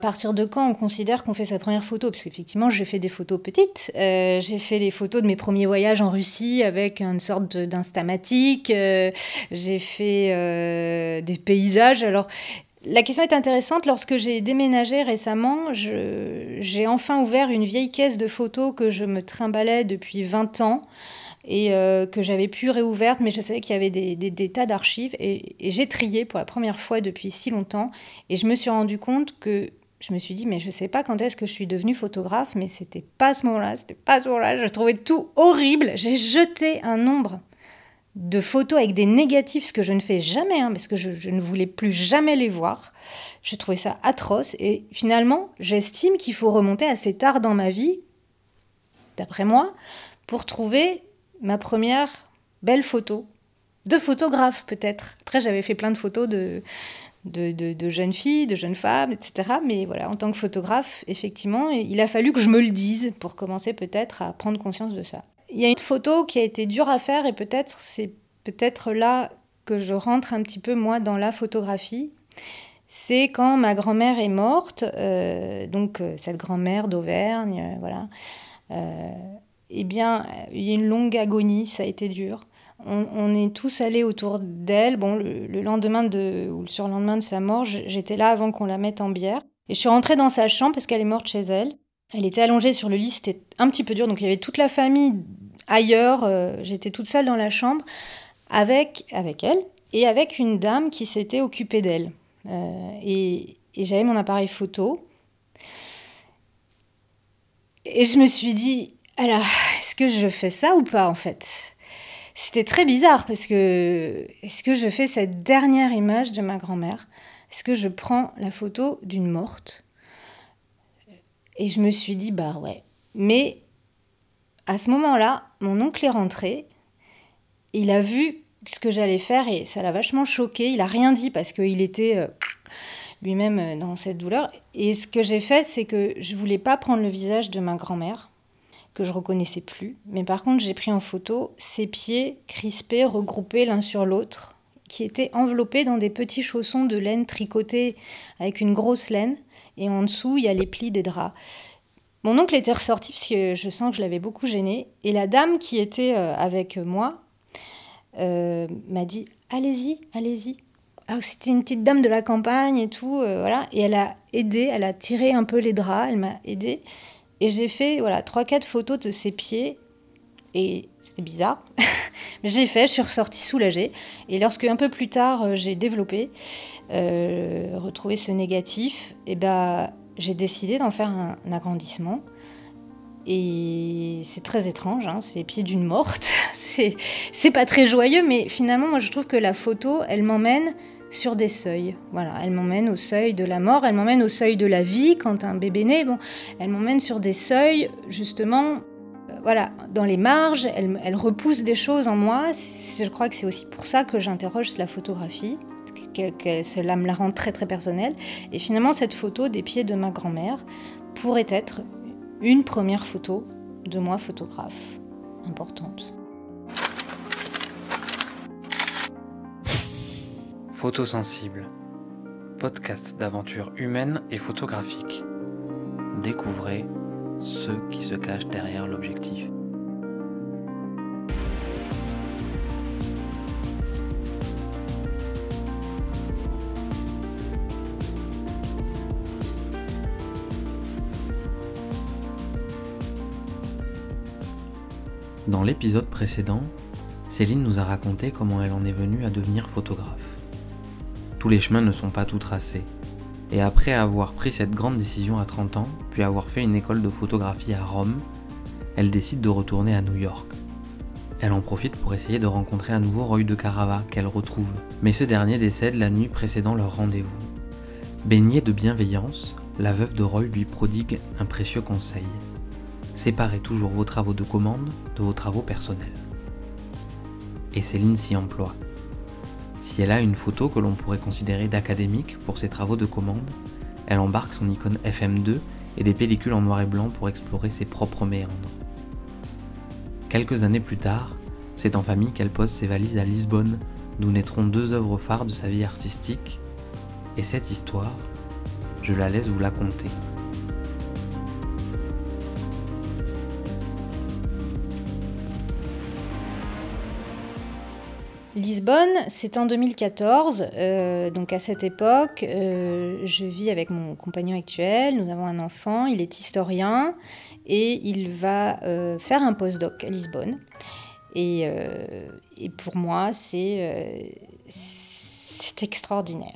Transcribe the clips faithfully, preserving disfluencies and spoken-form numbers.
À partir de quand on considère qu'on fait sa première photo ? Parce qu'effectivement, j'ai fait des photos petites. Euh, j'ai fait les photos de mes premiers voyages en Russie avec une sorte de, d'instamatique. Euh, j'ai fait euh, des paysages. Alors, la question est intéressante. Lorsque j'ai déménagé récemment, je, j'ai enfin ouvert une vieille caisse de photos que je me trimballais depuis vingt ans et euh, que j'avais plus réouverte, mais je savais qu'il y avait des, des, des tas d'archives. Et, et j'ai trié pour la première fois depuis si longtemps. Et je me suis rendu compte que je me suis dit, mais je sais pas quand est-ce que je suis devenue photographe, mais c'était pas à ce moment-là, c'était pas à ce moment-là. Je trouvais tout horrible. J'ai jeté un nombre de photos avec des négatifs, ce que je ne fais jamais, hein, parce que je, je ne voulais plus jamais les voir. Je trouvais ça atroce. Et finalement, j'estime qu'il faut remonter assez tard dans ma vie, d'après moi, pour trouver ma première belle photo. De photographe, peut-être. Après, j'avais fait plein de photos de... De, de, de jeunes filles, de jeunes femmes, et cetera. Mais voilà, en tant que photographe, effectivement, il a fallu que je me le dise pour commencer peut-être à prendre conscience de ça. Il y a une photo qui a été dure à faire et peut-être c'est peut-être là que je rentre un petit peu, moi, dans la photographie. C'est quand ma grand-mère est morte, euh, donc euh, cette grand-mère d'Auvergne, euh, voilà. Euh, eh bien, il y a une longue agonie, ça a été dur. On, on est tous allés autour d'elle. Bon, le, le lendemain de, ou le surlendemain de sa mort, j'étais là avant qu'on la mette en bière. Et je suis rentrée dans sa chambre parce qu'elle est morte chez elle. Elle était allongée sur le lit, c'était un petit peu dur. Donc il y avait toute la famille ailleurs. Euh, j'étais toute seule dans la chambre avec, avec elle et avec une dame qui s'était occupée d'elle. Euh, et, et j'avais mon appareil photo. Et je me suis dit, alors, est-ce que je fais ça ou pas en fait ? C'était très bizarre parce que est-ce que je fais cette dernière image de ma grand-mère ? Est-ce que je prends la photo d'une morte ? Et je me suis dit, bah ouais. Mais à ce moment-là, mon oncle est rentré. Il a vu ce que j'allais faire et ça l'a vachement choqué. Il n'a rien dit parce qu'il était euh, lui-même dans cette douleur. Et ce que j'ai fait, c'est que je ne voulais pas prendre le visage de ma grand-mère, que je reconnaissais plus. Mais par contre, j'ai pris en photo ses pieds crispés, regroupés l'un sur l'autre, qui étaient enveloppés dans des petits chaussons de laine tricotés avec une grosse laine. Et en dessous, il y a les plis des draps. Mon oncle était ressorti parce que je sens que je l'avais beaucoup gêné. Et la dame qui était avec moi euh, m'a dit « Allez-y, allez-y ». Alors, c'était une petite dame de la campagne et tout, euh, voilà. Et elle a aidé, elle a tiré un peu les draps, elle m'a aidée. Et j'ai fait voilà, trois quatre photos de ses pieds. Et c'est bizarre. Mais j'ai fait, je suis ressortie soulagée. Et lorsque, un peu plus tard, euh, j'ai développé, euh, retrouvé ce négatif, et ben, j'ai décidé d'en faire un, un agrandissement. Et c'est très étrange, hein, c'est les pieds d'une morte. c'est, c'est pas très joyeux, mais finalement, moi, je trouve que la photo, elle m'emmène sur des seuils. Voilà, elle m'emmène au seuil de la mort, elle m'emmène au seuil de la vie quand un bébé naît. Bon, elle m'emmène sur des seuils, justement, euh, voilà, dans les marges. Elle, elle repousse des choses en moi. Je crois que c'est aussi pour ça que j'interroge la photographie, que, que cela me la rend très très personnelle. Et finalement, cette photo des pieds de ma grand-mère pourrait être une première photo de moi photographe importante. Photosensible, podcast d'aventures humaines et photographiques. Découvrez ceux qui se cachent derrière l'objectif. Dans l'épisode précédent, Céline nous a raconté comment elle en est venue à devenir photographe. Tous les chemins ne sont pas tout tracés, et après avoir pris cette grande décision à trente ans, puis avoir fait une école de photographie à Rome, elle décide de retourner à New York. Elle en profite pour essayer de rencontrer à nouveau Roy de Carava, qu'elle retrouve, mais ce dernier décède la nuit précédant leur rendez-vous. Baignée de bienveillance, la veuve de Roy lui prodigue un précieux conseil. Séparez toujours vos travaux de commande de vos travaux personnels. Et Céline s'y emploie. Si elle a une photo que l'on pourrait considérer d'académique pour ses travaux de commande, elle embarque son Nikon F M deux et des pellicules en noir et blanc pour explorer ses propres méandres. Quelques années plus tard, c'est en famille qu'elle pose ses valises à Lisbonne, d'où naîtront deux œuvres phares de sa vie artistique. Et cette histoire, Je la laisse vous la conter. Lisbonne, c'est en deux mille quatorze, euh, donc à cette époque, euh, je vis avec mon compagnon actuel, nous avons un enfant, il est historien et il va euh, faire un postdoc à Lisbonne. Et, euh, et pour moi, c'est, euh, c'est extraordinaire.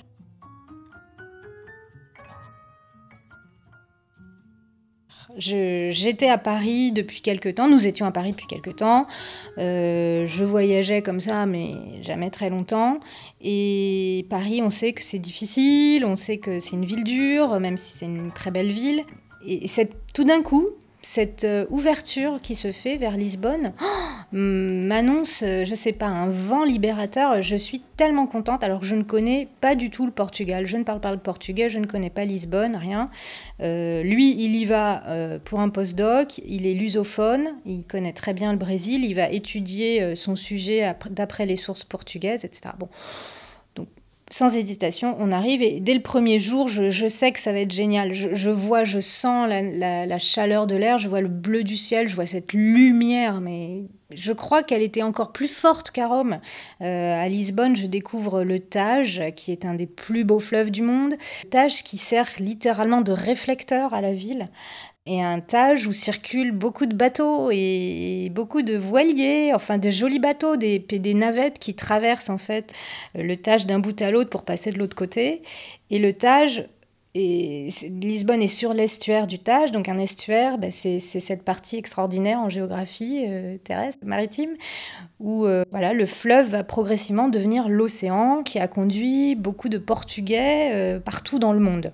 Je, j'étais à Paris depuis quelque temps, nous étions à Paris depuis quelque temps, euh, je voyageais comme ça, mais jamais très longtemps. Et Paris, on sait que c'est difficile, on sait que c'est une ville dure, même si c'est une très belle ville. Et, et cette, tout d'un coup, cette euh, ouverture qui se fait vers Lisbonne oh, m'annonce, euh, je sais pas, un vent libérateur. Je suis tellement contente, alors que je ne connais pas du tout le Portugal. Je ne parle pas le portugais, je ne connais pas Lisbonne, rien. Euh, lui, il y va euh, pour un postdoc, il est lusophone, il connaît très bien le Brésil, il va étudier euh, son sujet après, d'après les sources portugaises, et cetera. Bon, donc sans hésitation, on arrive et dès le premier jour, je, je sais que ça va être génial. Je, je vois, je sens la, la, la chaleur de l'air, je vois le bleu du ciel, je vois cette lumière, mais je crois qu'elle était encore plus forte qu'à Rome. Euh, à Lisbonne, je découvre le Tage, qui est un des plus beaux fleuves du monde. Le Tage qui sert littéralement de réflecteur à la ville. Et un Tage où circulent beaucoup de bateaux et beaucoup de voiliers, enfin de jolis bateaux, des, des navettes qui traversent en fait le Tage d'un bout à l'autre pour passer de l'autre côté. Et le Tage, et Lisbonne est sur l'estuaire du Tage, donc un estuaire, bah c'est, c'est cette partie extraordinaire en géographie euh, terrestre, maritime, où euh, voilà, le fleuve va progressivement devenir l'océan qui a conduit beaucoup de Portugais euh, partout dans le monde.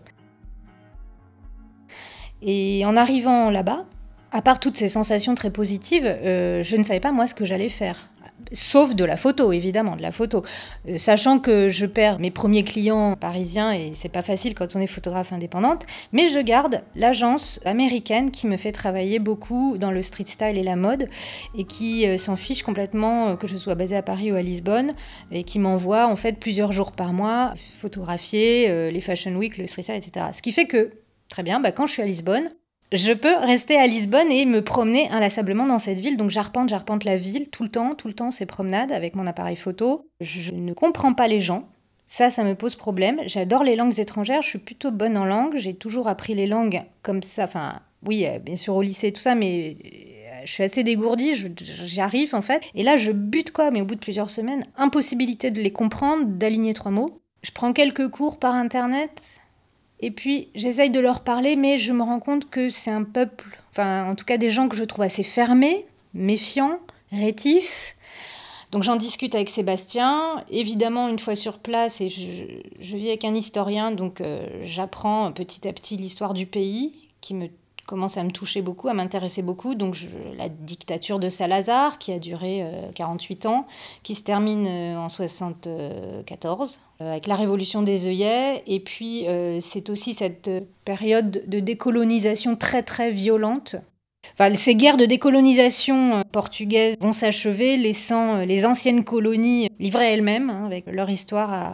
Et en arrivant là-bas, à part toutes ces sensations très positives, euh, je ne savais pas moi ce que j'allais faire. Sauf de la photo, évidemment, de la photo. Euh, sachant que je perds mes premiers clients parisiens, et c'est pas facile quand on est photographe indépendante, mais je garde l'agence américaine qui me fait travailler beaucoup dans le street style et la mode, et qui euh, s'en fiche complètement euh, que je sois basée à Paris ou à Lisbonne, et qui m'envoie en fait plusieurs jours par mois photographier euh, les Fashion Week, le street style, et cetera. Ce qui fait que très bien, bah quand je suis à Lisbonne, je peux rester à Lisbonne et me promener inlassablement dans cette ville. Donc j'arpente, j'arpente la ville tout le temps, tout le temps ces promenades avec mon appareil photo. Je ne comprends pas les gens. Ça, ça me pose problème. J'adore les langues étrangères, je suis plutôt bonne en langue. J'ai toujours appris les langues comme ça. Enfin, oui, bien sûr au lycée et tout ça, mais je suis assez dégourdie, je, j'y arrive en fait. Et là, je bute quoi, mais au bout de plusieurs semaines, impossibilité de les comprendre, d'aligner trois mots. Je prends quelques cours par internet. Et puis, j'essaye de leur parler, mais je me rends compte que c'est un peuple, enfin, en tout cas des gens que je trouve assez fermés, méfiants, rétifs. Donc j'en discute avec Sébastien. Évidemment, une fois sur place, et je, je vis avec un historien, donc euh, j'apprends petit à petit l'histoire du pays, qui me commence à me toucher beaucoup, à m'intéresser beaucoup. Donc je, la dictature de Salazar, qui a duré euh, quarante-huit ans, qui se termine euh, en soixante-quatorze, euh, avec la révolution des œillets. Et puis euh, c'est aussi cette période de décolonisation très très violente. Enfin, ces guerres de décolonisation portugaises vont s'achever, laissant les anciennes colonies livrées à elles-mêmes, hein, avec leur histoire à...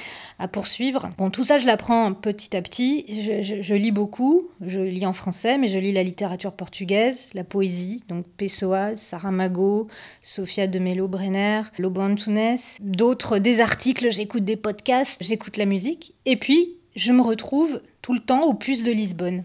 à poursuivre. Bon, tout ça, je l'apprends petit à petit. Je, je, je lis beaucoup. Je lis en français, mais je lis la littérature portugaise, la poésie, donc Pessoa, Saramago, Sofia de Mello Brenner, Lobo Antunes, d'autres, des articles, j'écoute des podcasts, j'écoute la musique. Et puis, je me retrouve tout le temps aux puces de Lisbonne.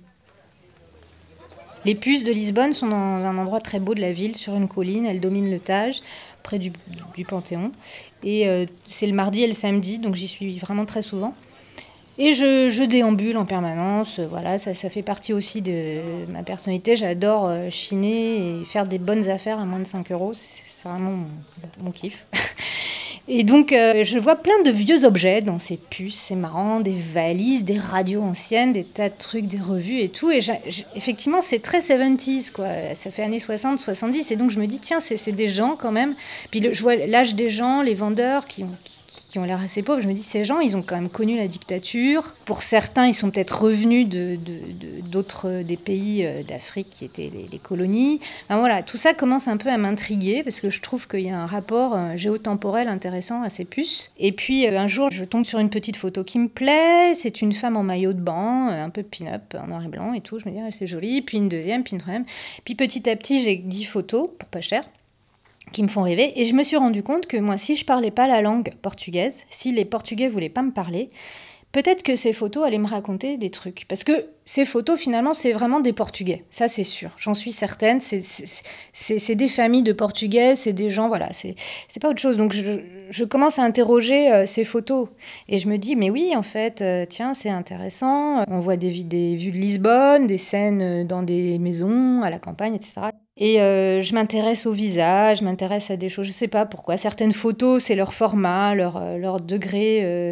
Les puces de Lisbonne sont dans un endroit très beau de la ville, sur une colline. Elles dominent le Tage, près du, du Panthéon. Et euh, c'est le mardi et le samedi, donc j'y suis vraiment très souvent. Et je, je déambule en permanence. Voilà, ça, ça fait partie aussi de ma personnalité. J'adore euh, chiner et faire des bonnes affaires à moins de cinq euros. C'est, c'est vraiment mon, mon kiff. Et donc, euh, je vois plein de vieux objets dans ces puces, c'est marrant, des valises, des radios anciennes, des tas de trucs, des revues et tout. Et j'ai, j'ai, effectivement, c'est très soixante-dix, quoi. Ça fait années soixante, soixante-dix. Et donc, je me dis, tiens, c'est, c'est des gens quand même. Puis le, je vois l'âge des gens, les vendeurs qui ont, qui, qui ont l'air assez pauvres. Je me dis, ces gens, ils ont quand même connu la dictature. Pour certains, ils sont peut-être revenus de, de, de, d'autres des pays d'Afrique qui étaient les, les colonies. Enfin, voilà, tout ça commence un peu à m'intriguer parce que je trouve qu'il y a un rapport géotemporel intéressant à ces puces. Et puis, un jour, je tombe sur une petite photo qui me plaît. C'est une femme en maillot de bain, un peu pin-up, en noir et blanc et tout. Je me dis, ah, c'est joli. Puis une deuxième, puis une troisième. Puis petit à petit, j'ai dix photos, pour pas cher, qui me font rêver. Et je me suis rendu compte que moi, si je parlais pas la langue portugaise, si les Portugais voulaient pas me parler, peut-être que ces photos allaient me raconter des trucs. Parce que ces photos, finalement, c'est vraiment des Portugais. Ça, c'est sûr. J'en suis certaine. C'est, c'est, c'est, c'est des familles de Portugais, c'est des gens, voilà. C'est, c'est pas autre chose. Donc, je, je commence à interroger euh, ces photos. Et je me dis, mais oui, en fait, euh, tiens, c'est intéressant. On voit des, des vues de Lisbonne, des scènes dans des maisons, à la campagne, et cetera. Et euh, je m'intéresse au visage, je m'intéresse à des choses, je sais pas pourquoi. Certaines photos, c'est leur format, leur, leur degré euh,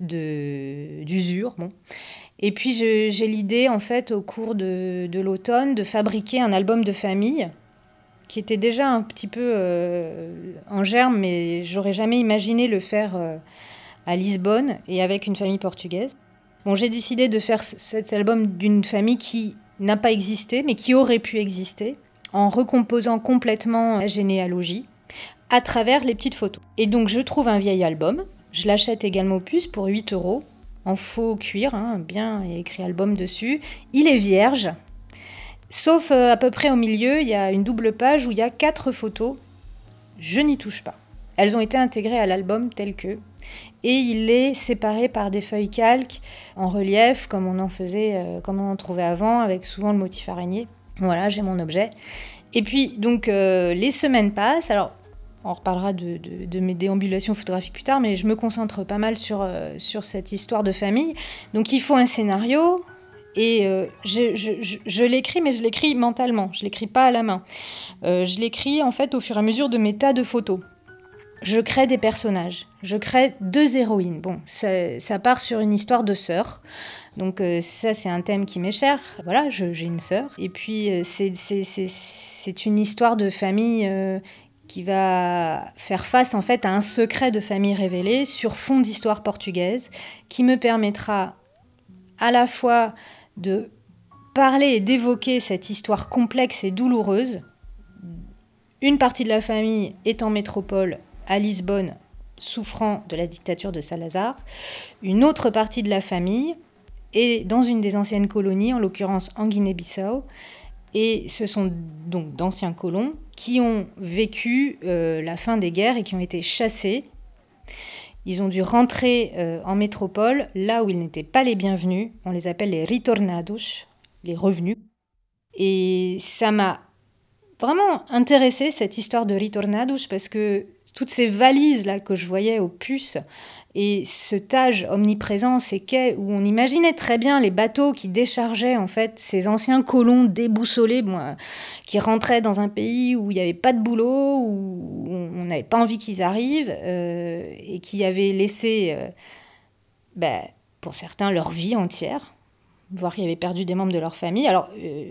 de, d'usure. Bon. Et puis je, j'ai l'idée, en fait, au cours de, de l'automne, de fabriquer un album de famille qui était déjà un petit peu euh, en germe, mais j'aurais jamais imaginé le faire euh, à Lisbonne et avec une famille portugaise. Bon, j'ai décidé de faire cet album d'une famille qui n'a pas existé, mais qui aurait pu exister, en recomposant complètement la généalogie à travers les petites photos. Et donc je trouve un vieil album, je l'achète également aux puces pour huit euros, en faux cuir, hein, bien, il y a écrit album dessus. Il est vierge, sauf euh, à peu près au milieu, il y a une double page où il y a quatre photos. Je n'y touche pas. Elles ont été intégrées à l'album tel que. Et il est séparé par des feuilles calques en relief, comme on en faisait, euh, comme on en trouvait avant, avec souvent le motif araignée. Voilà, j'ai mon objet. Et puis, donc, euh, les semaines passent. Alors, on reparlera de, de, de mes déambulations photographiques plus tard, mais je me concentre pas mal sur, euh, sur cette histoire de famille. Donc, il faut un scénario. Et euh, je, je, je, je l'écris, mais je l'écris mentalement. Je l'écris pas à la main. Euh, je l'écris, en fait, au fur et à mesure de mes tas de photos. Je crée des personnages. Je crée deux héroïnes. Bon, ça, ça part sur une histoire de sœurs. Donc euh, ça, c'est un thème qui m'est cher. Voilà, je, j'ai une sœur. Et puis, euh, c'est, c'est, c'est, c'est une histoire de famille euh, qui va faire face, en fait, à un secret de famille révélé sur fond d'histoire portugaise qui me permettra à la fois de parler et d'évoquer cette histoire complexe et douloureuse. Une partie de la famille est en métropole, à Lisbonne, souffrant de la dictature de Salazar. Une autre partie de la famille est dans une des anciennes colonies, en l'occurrence en Guinée-Bissau. Et ce sont donc d'anciens colons qui ont vécu euh, la fin des guerres et qui ont été chassés. Ils ont dû rentrer euh, en métropole, là où ils n'étaient pas les bienvenus. On les appelle les retornados, les revenus. Et ça m'a vraiment intéressée, cette histoire de retornados, parce que toutes ces valises là que je voyais aux puces et ce tage omniprésent, ces quais où on imaginait très bien les bateaux qui déchargeaient en fait ces anciens colons déboussolés, bon, euh, qui rentraient dans un pays où il n'y avait pas de boulot, où on n'avait pas envie qu'ils arrivent euh, et qui avaient laissé, euh, bah, pour certains, leur vie entière, voire qui avaient perdu des membres de leur famille. Alors, euh,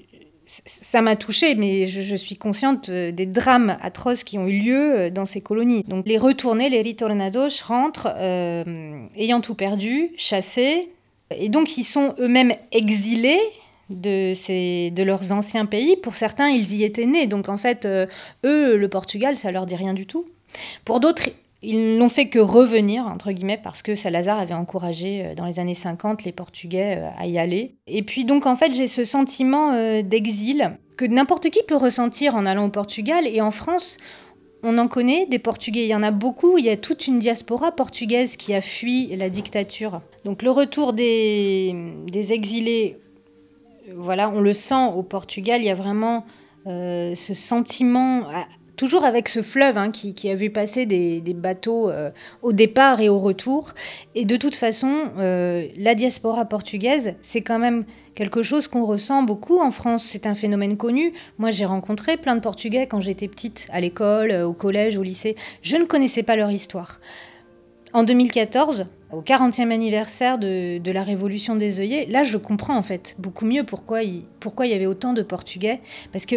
ça m'a touchée, mais je, je suis consciente des drames atroces qui ont eu lieu dans ces colonies. Donc les retournés, les retornados, rentrent euh, ayant tout perdu, chassés, et donc ils sont eux-mêmes exilés de, ces, de leurs anciens pays. Pour certains, ils y étaient nés, donc en fait, euh, eux, le Portugal, ça leur dit rien du tout. Pour d'autres, ils n'ont fait que revenir, entre guillemets, parce que Salazar avait encouragé dans les années cinquante les Portugais à y aller. Et puis donc, en fait, j'ai ce sentiment euh, d'exil que n'importe qui peut ressentir en allant au Portugal. Et en France, on en connaît des Portugais, il y en a beaucoup. Il y a toute une diaspora portugaise qui a fui la dictature. Donc le retour des, des exilés, voilà, on le sent au Portugal. Il y a vraiment euh, ce sentiment... À, toujours avec ce fleuve hein, qui, qui a vu passer des, des bateaux euh, au départ et au retour. Et de toute façon, euh, la diaspora portugaise, c'est quand même quelque chose qu'on ressent beaucoup en France. C'est un phénomène connu. Moi, j'ai rencontré plein de Portugais quand j'étais petite, à l'école, au collège, au lycée. Je ne connaissais pas leur histoire. En deux mille quatorze, au quarantième anniversaire de, de la Révolution des œillets, là, je comprends en fait beaucoup mieux pourquoi il, pourquoi il y avait autant de Portugais. Parce que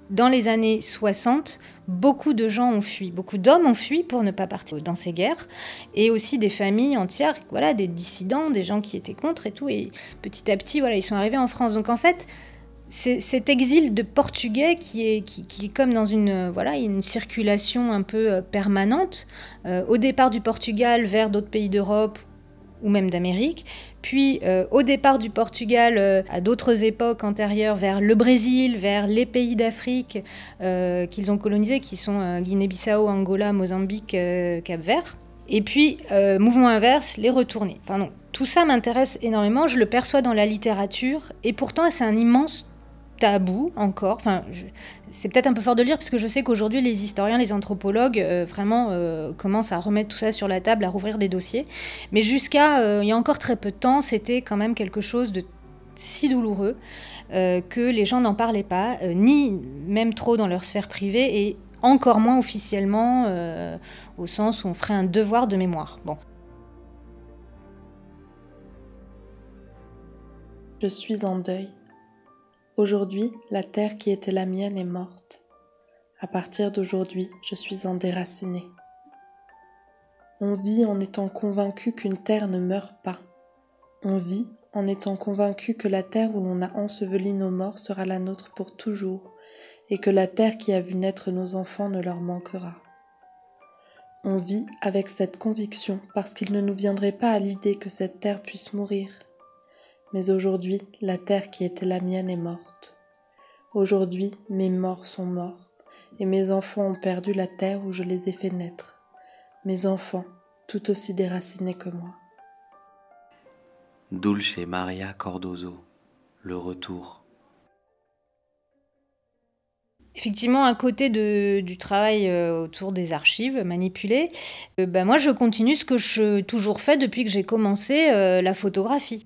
dans les années soixante, beaucoup de gens ont fui, beaucoup d'hommes ont fui pour ne pas partir dans ces guerres, et aussi des familles entières, voilà, des dissidents, des gens qui étaient contre et tout, et petit à petit, voilà, ils sont arrivés en France. Donc en fait, c'est cet exil de Portugais qui est, qui, qui est comme dans une, voilà, une circulation un peu permanente, euh, au départ du Portugal vers d'autres pays d'Europe, ou même d'Amérique, puis euh, au départ du Portugal, euh, à d'autres époques antérieures, vers le Brésil, vers les pays d'Afrique euh, qu'ils ont colonisés, qui sont euh, Guinée-Bissau, Angola, Mozambique, euh, Cap-Vert. Et puis, euh, mouvement inverse, les retourner. Enfin, non, tout ça m'intéresse énormément, je le perçois dans la littérature, et pourtant c'est un immense tabou encore. Enfin, je, c'est peut-être un peu fort de le dire parce que je sais qu'aujourd'hui les historiens, les anthropologues euh, vraiment euh, commencent à remettre tout ça sur la table, à rouvrir des dossiers. Mais jusqu'à euh, il y a encore très peu de temps, c'était quand même quelque chose de si douloureux euh, que les gens n'en parlaient pas, euh, ni même trop dans leur sphère privée et encore moins officiellement euh, au sens où on ferait un devoir de mémoire. Bon. Je suis en deuil. Aujourd'hui, la terre qui était la mienne est morte. À partir d'aujourd'hui, je suis en déraciné. On vit en étant convaincu qu'une terre ne meurt pas. On vit en étant convaincu que la terre où l'on a enseveli nos morts sera la nôtre pour toujours et que la terre qui a vu naître nos enfants ne leur manquera. On vit avec cette conviction parce qu'il ne nous viendrait pas à l'idée que cette terre puisse mourir. Mais aujourd'hui, la terre qui était la mienne est morte. Aujourd'hui, mes morts sont morts, et mes enfants ont perdu la terre où je les ai fait naître. Mes enfants, tout aussi déracinés que moi. Dulce Maria Cardoso, le retour. Effectivement, à côté de, du travail euh, autour des archives manipulées, euh, bah moi je continue ce que j'ai toujours fait depuis que j'ai commencé euh, la photographie.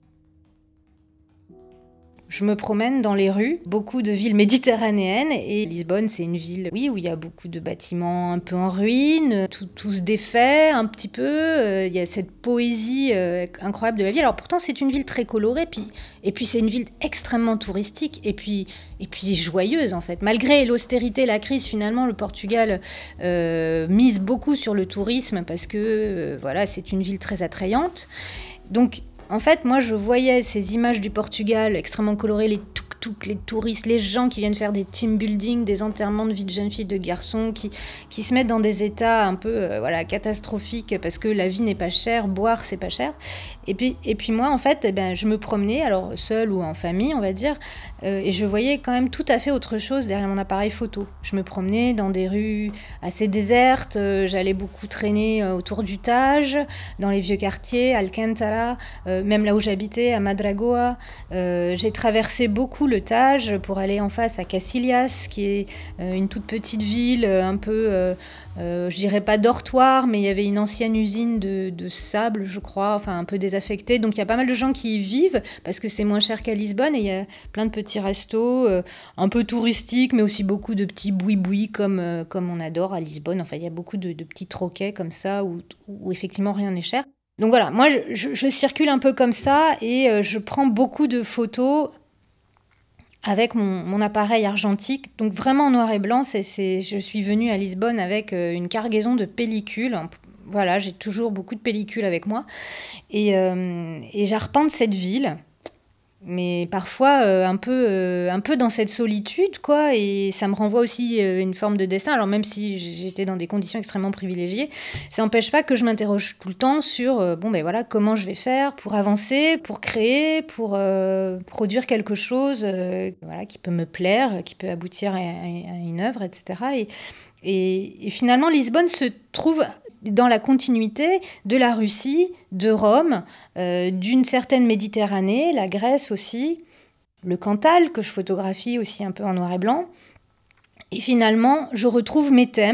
Je me promène dans les rues, beaucoup de villes méditerranéennes, et Lisbonne, c'est une ville, oui, où il y a beaucoup de bâtiments un peu en ruine, tout, tout se défait un petit peu, euh, il y a cette poésie euh, incroyable de la ville. Alors pourtant, c'est une ville très colorée, puis, et puis c'est une ville extrêmement touristique, et puis, et puis joyeuse en fait. Malgré l'austérité, la crise, finalement, le Portugal euh, mise beaucoup sur le tourisme, parce que euh, voilà, c'est une ville très attrayante. Donc, en fait, moi, je voyais ces images du Portugal extrêmement colorées, les tuk-tuk, les touristes, les gens qui viennent faire des team building, des enterrements de vie de jeunes filles, de garçons, qui, qui se mettent dans des états un peu euh, voilà, catastrophiques parce que la vie n'est pas chère, boire, c'est pas cher. Et puis, et puis moi, en fait, eh ben, je me promenais, alors seule ou en famille, on va dire, euh, et je voyais quand même tout à fait autre chose derrière mon appareil photo. Je me promenais dans des rues assez désertes, euh, j'allais beaucoup traîner euh, autour du Tage, dans les vieux quartiers, Alcântara, euh, même là où j'habitais, à Madragoa. Euh, j'ai traversé beaucoup le Tage pour aller en face à Cacilhas, qui est euh, une toute petite ville, euh, un peu, euh, euh, je dirais pas dortoir, mais il y avait une ancienne usine de, de sable, je crois, enfin un peu désaffectée. Donc il y a pas mal de gens qui y vivent, parce que c'est moins cher qu'à Lisbonne, et il y a plein de petits restos, euh, un peu touristiques, mais aussi beaucoup de petits boui-boui, comme, euh, comme on adore à Lisbonne. Enfin, il y a beaucoup de, de petits troquets comme ça, où, où effectivement rien n'est cher. Donc voilà, moi je, je, je circule un peu comme ça et euh, je prends beaucoup de photos avec mon, mon appareil argentique, donc vraiment en noir et blanc. C'est, c'est, je suis venue à Lisbonne avec euh, une cargaison de pellicules. Voilà, j'ai toujours beaucoup de pellicules avec moi. Et, euh, et j'arpente cette ville, mais parfois euh, un, peu, euh, un peu dans cette solitude, quoi. Et ça me renvoie aussi euh, une forme de dessin. Alors même si j'étais dans des conditions extrêmement privilégiées, ça n'empêche pas que je m'interroge tout le temps sur euh, bon, ben voilà, comment je vais faire pour avancer, pour créer, pour euh, produire quelque chose euh, voilà, qui peut me plaire, qui peut aboutir à, à une œuvre, et cetera. Et, et, et finalement, Lisbonne se trouve dans la continuité de la Russie, de Rome, euh, d'une certaine Méditerranée, la Grèce aussi, le Cantal, que je photographie aussi un peu en noir et blanc. Et finalement, je retrouve mes thèmes,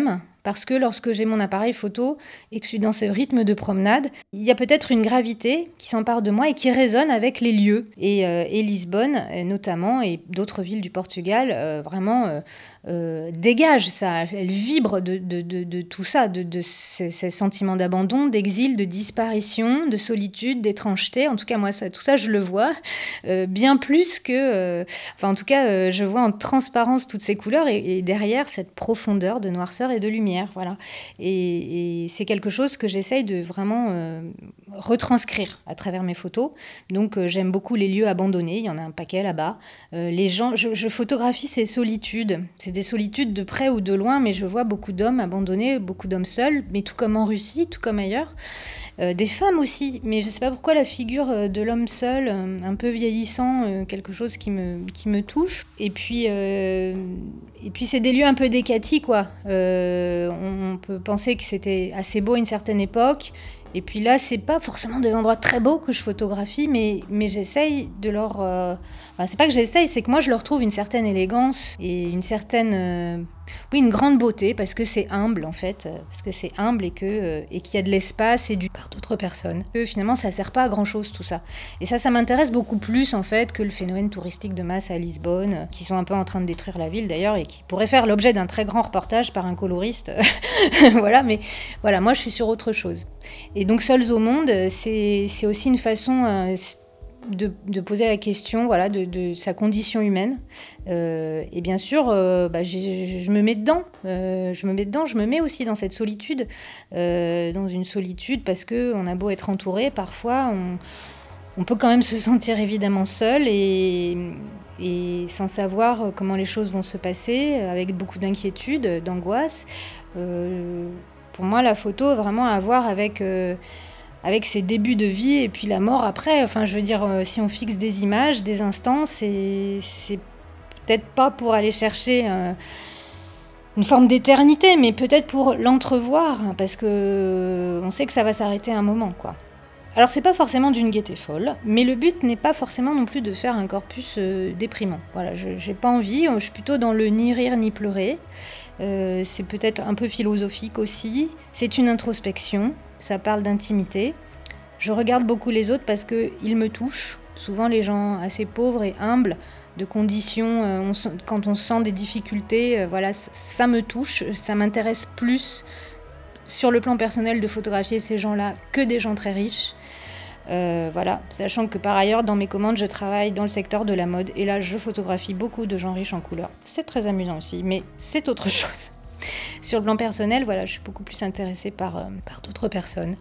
Parce que lorsque j'ai mon appareil photo et que je suis dans ce rythme de promenade, il y a peut-être une gravité qui s'empare de moi et qui résonne avec les lieux. Et, euh, et Lisbonne, notamment, et d'autres villes du Portugal, euh, vraiment euh, euh, dégage ça. Elle vibre de, de, de, de tout ça, de, de ces, ces sentiments d'abandon, d'exil, de disparition, de solitude, d'étrangeté. En tout cas, moi, ça, tout ça, je le vois euh, bien plus que... Euh, enfin, en tout cas, euh, je vois en transparence toutes ces couleurs et, et derrière, cette profondeur de noirceur et de lumière. Voilà. Et, et c'est quelque chose que j'essaye de vraiment euh, retranscrire à travers mes photos. Donc euh, j'aime beaucoup les lieux abandonnés, il y en a un paquet là-bas. Euh, les gens, je, je photographie ces solitudes. C'est des solitudes de près ou de loin, mais je vois beaucoup d'hommes abandonnés, beaucoup d'hommes seuls, mais tout comme en Russie, tout comme ailleurs. Euh, des femmes aussi, mais je ne sais pas pourquoi la figure de l'homme seul, euh, un peu vieillissant, euh, quelque chose qui me, qui me touche. Et puis, euh, et puis c'est des lieux un peu décatis, quoi. Euh, on, on peut penser que c'était assez beau à une certaine époque. Et puis là, c'est pas forcément des endroits très beaux que je photographie, mais, mais j'essaye de leur... Euh... Enfin, c'est pas que j'essaye, c'est que moi, je leur trouve une certaine élégance et une certaine... Euh... Oui, une grande beauté, parce que c'est humble, en fait. Parce que c'est humble et, que, euh, et qu'il y a de l'espace et du par d'autres personnes. Que finalement, ça sert pas à grand-chose, tout ça. Et ça, ça m'intéresse beaucoup plus, en fait, que le phénomène touristique de masse à Lisbonne, qui sont un peu en train de détruire la ville, d'ailleurs, et qui pourrait faire l'objet d'un très grand reportage par un coloriste. Voilà, mais voilà, moi, je suis sur autre chose. Et donc, Seuls au monde, c'est, c'est aussi une façon euh, de, de poser la question, voilà, de, de sa condition humaine. Euh, et bien sûr, euh, bah, je, je me mets dedans. Euh, je me mets dedans. Je me mets aussi dans cette solitude, euh, dans une solitude parce que on a beau être entouré, parfois on, on peut quand même se sentir évidemment seul et, et sans savoir comment les choses vont se passer, avec beaucoup d'inquiétude, d'angoisse. Euh, Pour moi, la photo a vraiment à voir avec, euh, avec ses débuts de vie et puis la mort après. Enfin, je veux dire, euh, si on fixe des images, des instants, c'est, c'est peut-être pas pour aller chercher euh, une forme d'éternité, mais peut-être pour l'entrevoir, parce que euh, on sait que ça va s'arrêter à un moment, quoi. Alors, c'est pas forcément d'une gaieté folle, mais le but n'est pas forcément non plus de faire un corpus euh, déprimant. Voilà, je, j'ai pas envie, je suis plutôt dans le ni rire ni pleurer. Euh, c'est peut-être un peu philosophique aussi. C'est une introspection, ça parle d'intimité. Je regarde beaucoup les autres parce qu'ils me touchent. Souvent les gens assez pauvres et humbles, de conditions, euh, on, quand on sent des difficultés, euh, voilà, ça, ça me touche, ça m'intéresse plus sur le plan personnel de photographier ces gens-là que des gens très riches. Euh, voilà, sachant que par ailleurs dans mes commandes je travaille dans le secteur de la mode et là je photographie beaucoup de gens riches en couleurs. C'est très amusant aussi, mais c'est autre chose. Sur le plan personnel, voilà, je suis beaucoup plus intéressée par, euh, par d'autres personnes.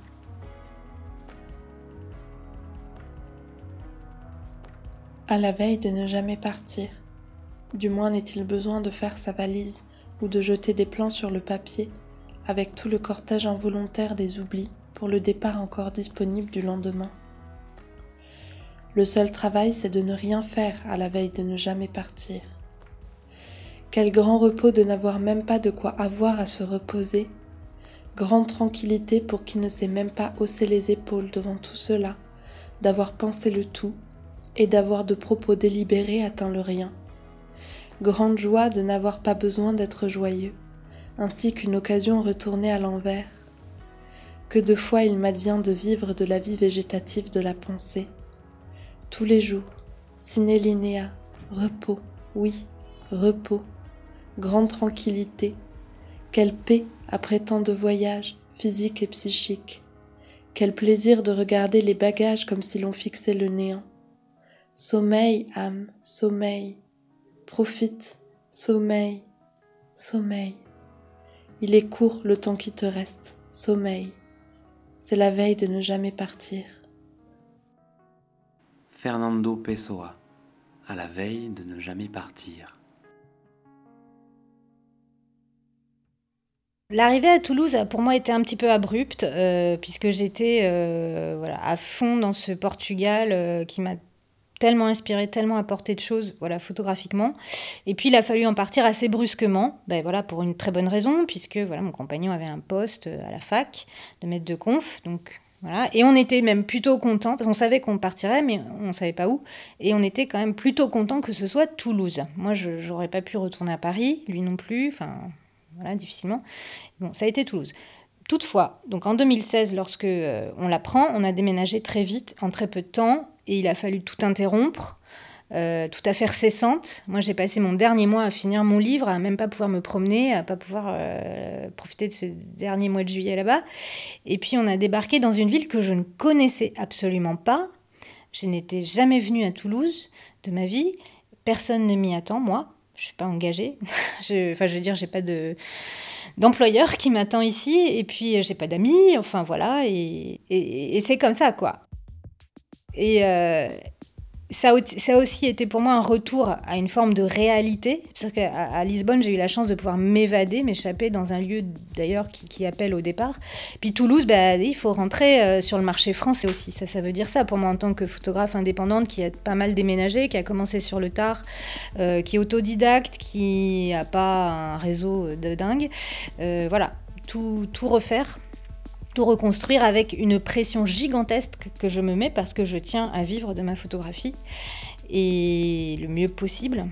À la veille de ne jamais partir, du moins n'est-il besoin de faire sa valise ou de jeter des plans sur le papier avec tout le cortège involontaire des oublis pour le départ encore disponible du lendemain. Le seul travail, c'est de ne rien faire à la veille de ne jamais partir. Quel grand repos de n'avoir même pas de quoi avoir à se reposer. Grande tranquillité pour qui ne sait même pas hausser les épaules devant tout cela, d'avoir pensé le tout et d'avoir de propos délibérés atteint le rien. Grande joie de n'avoir pas besoin d'être joyeux, ainsi qu'une occasion retournée à l'envers. Que de fois il m'advient de vivre de la vie végétative de la pensée. Tous les jours, sine linea, repos, oui, repos, grande tranquillité. Quelle paix après tant de voyages, physiques et psychiques. Quel plaisir de regarder les bagages comme si l'on fixait le néant. Sommeil, âme, sommeil. Profite, sommeil, sommeil. Il est court le temps qui te reste, sommeil. C'est la veille de ne jamais partir. Fernando Pessoa, à la veille de ne jamais partir. L'arrivée à Toulouse a pour moi été un petit peu abrupte, euh, puisque j'étais euh, voilà, à fond dans ce Portugal euh, qui m'a tellement inspiré, tellement apporté de choses, voilà, photographiquement. Et puis il a fallu en partir assez brusquement, ben voilà, pour une très bonne raison, puisque voilà, mon compagnon avait un poste à la fac de maître de conf, donc voilà. Et on était même plutôt contents, parce qu'on savait qu'on partirait, mais on ne savait pas où. Et on était quand même plutôt contents que ce soit Toulouse. Moi, je n'aurais pas pu retourner à Paris, lui non plus, enfin... voilà, difficilement. Bon, ça a été Toulouse. Toutefois, donc en deux mille seize, lorsque euh, on l'apprend, on a déménagé très vite, en très peu de temps, et il a fallu tout interrompre, euh, tout affaire cessante. Moi, j'ai passé mon dernier mois à finir mon livre, à même pas pouvoir me promener, à pas pouvoir euh, profiter de ce dernier mois de juillet là-bas. Et puis, on a débarqué dans une ville que je ne connaissais absolument pas. Je n'étais jamais venue à Toulouse de ma vie. Personne ne m'y attend, moi. Je ne suis pas engagée. je, enfin, je veux dire, j'ai pas de... d'employeur qui m'attend ici, et puis j'ai pas d'amis, enfin voilà, et, et, et c'est comme ça, quoi. Et euh, ça, ça a aussi été pour moi un retour à une forme de réalité, parce qu'à à Lisbonne, j'ai eu la chance de pouvoir m'évader, m'échapper dans un lieu d'ailleurs qui, qui appelle au départ. Puis Toulouse, bah, il faut rentrer euh, sur le marché français aussi, ça, ça veut dire ça pour moi en tant que photographe indépendante qui a pas mal déménagé, qui a commencé sur le tard, euh, qui est autodidacte, qui n'a pas un réseau de dingue. Euh, voilà, tout, tout refaire. Tout reconstruire avec une pression gigantesque que je me mets parce que je tiens à vivre de ma photographie et le mieux possible.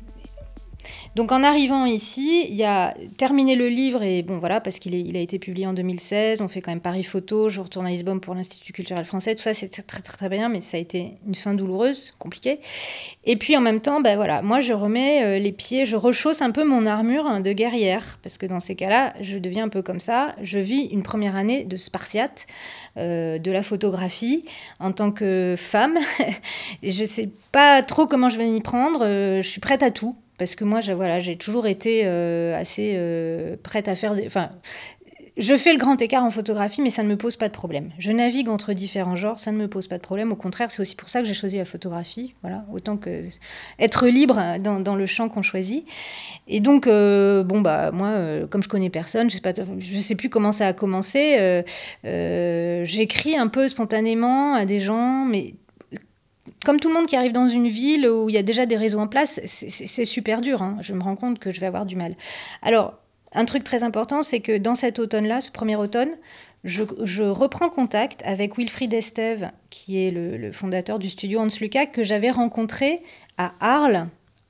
Donc en arrivant ici, il y a terminé le livre et bon voilà, parce qu'il est, il a été publié en deux mille seize, on fait quand même Paris Photo, je retourne à Lisbonne pour l'Institut culturel français, tout ça c'est très très très bien, mais ça a été une fin douloureuse, compliquée. Et puis en même temps, ben voilà, moi je remets euh, les pieds, je rechausse un peu mon armure de guerrière, parce que dans ces cas-là, je deviens un peu comme ça, je vis une première année de spartiate, euh, de la photographie, en tant que femme, et je sais pas trop comment je vais m'y prendre, euh, je suis prête à tout. Parce que moi, je, voilà, j'ai toujours été euh, assez euh, prête à faire... Des... Enfin, je fais le grand écart en photographie, mais ça ne me pose pas de problème. Je navigue entre différents genres, ça ne me pose pas de problème. Au contraire, c'est aussi pour ça que j'ai choisi la photographie. Voilà, autant que être libre dans, dans le champ qu'on choisit. Et donc, euh, bon, bah, moi, euh, comme je connais personne, je sais pas, je sais plus comment ça a commencé. Euh, euh, j'écris un peu spontanément à des gens, mais... Comme tout le monde qui arrive dans une ville où il y a déjà des réseaux en place, c'est, c'est, c'est super dur. Hein. Je me rends compte que je vais avoir du mal. Alors, un truc très important, c'est que dans cet automne-là, ce premier automne, je, je reprends contact avec Wilfried Estève, qui est le, le fondateur du studio Hans Lucas, que j'avais rencontré à Arles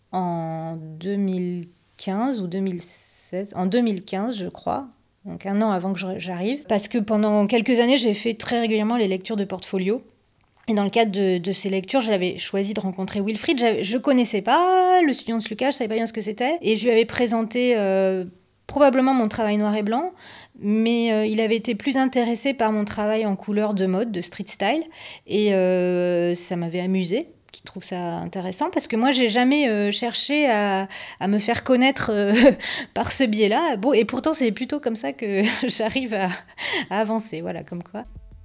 en deux mille quinze ou deux mille seize. En deux mille quinze, je crois. Donc un an avant que j'arrive. Parce que pendant quelques années, j'ai fait très régulièrement les lectures de portfolio. Et dans le cadre de, de ces lectures, j'avais choisi de rencontrer Wilfried. J'avais, je ne connaissais pas le studio Hans Lucas, je ne savais pas bien ce que c'était. Et je lui avais présenté euh, probablement mon travail noir et blanc, mais euh, il avait été plus intéressé par mon travail en couleur de mode, de street style. Et euh, ça m'avait amusée, qu'il trouve ça intéressant, parce que moi, je n'ai jamais euh, cherché à, à me faire connaître euh, par ce biais-là. Bon, et pourtant, c'est plutôt comme ça que j'arrive à, à avancer, voilà, comme quoi.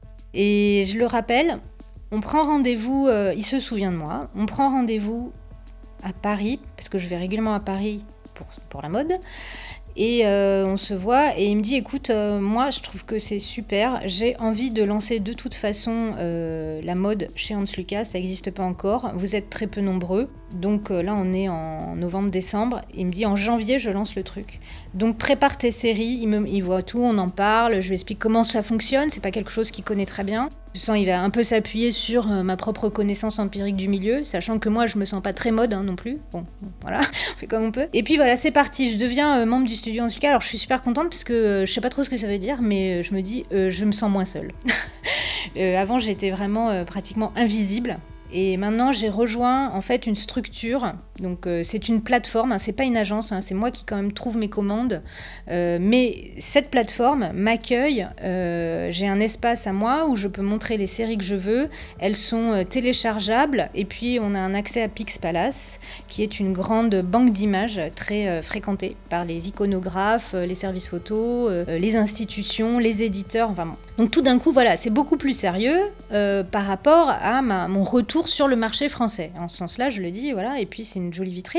Et je le rappelle... On prend rendez-vous, euh, il se souvient de moi, on prend rendez-vous à Paris, parce que je vais régulièrement à Paris pour, pour la mode, et euh, on se voit, et il me dit, écoute, euh, moi je trouve que c'est super, j'ai envie de lancer de toute façon euh, la mode chez Hans Lucas, ça n'existe pas encore, vous êtes très peu nombreux, donc euh, là on est en novembre-décembre, il me dit, en janvier je lance le truc. Donc prépare tes séries, il, me, il voit tout, on en parle, je lui explique comment ça fonctionne, c'est pas quelque chose qu'il connaît très bien. Je sens qu'il va un peu s'appuyer sur euh, ma propre connaissance empirique du milieu, sachant que moi je me sens pas très mode hein, non plus. Bon, voilà, on fait comme on peut. Et puis voilà, c'est parti, je deviens euh, membre du studio Hans Lucas. Alors je suis super contente parce que euh, je sais pas trop ce que ça veut dire, mais euh, je me dis, euh, je me sens moins seule. euh, avant j'étais vraiment euh, pratiquement invisible. Et maintenant, j'ai rejoint en fait une structure. Donc, euh, c'est une plateforme, hein, c'est pas une agence, hein, c'est moi qui quand même trouve mes commandes. Euh, mais cette plateforme m'accueille. Euh, j'ai un espace à moi où je peux montrer les séries que je veux. Elles sont euh, téléchargeables. Et puis, on a un accès à Pixpalace, qui est une grande banque d'images très euh, fréquentée par les iconographes, euh, les services photos, euh, les institutions, les éditeurs. Enfin bon. Donc, tout d'un coup, voilà, c'est beaucoup plus sérieux euh, par rapport à ma, mon retour sur le marché français. En ce sens-là, je le dis, voilà, et puis c'est une jolie vitrine.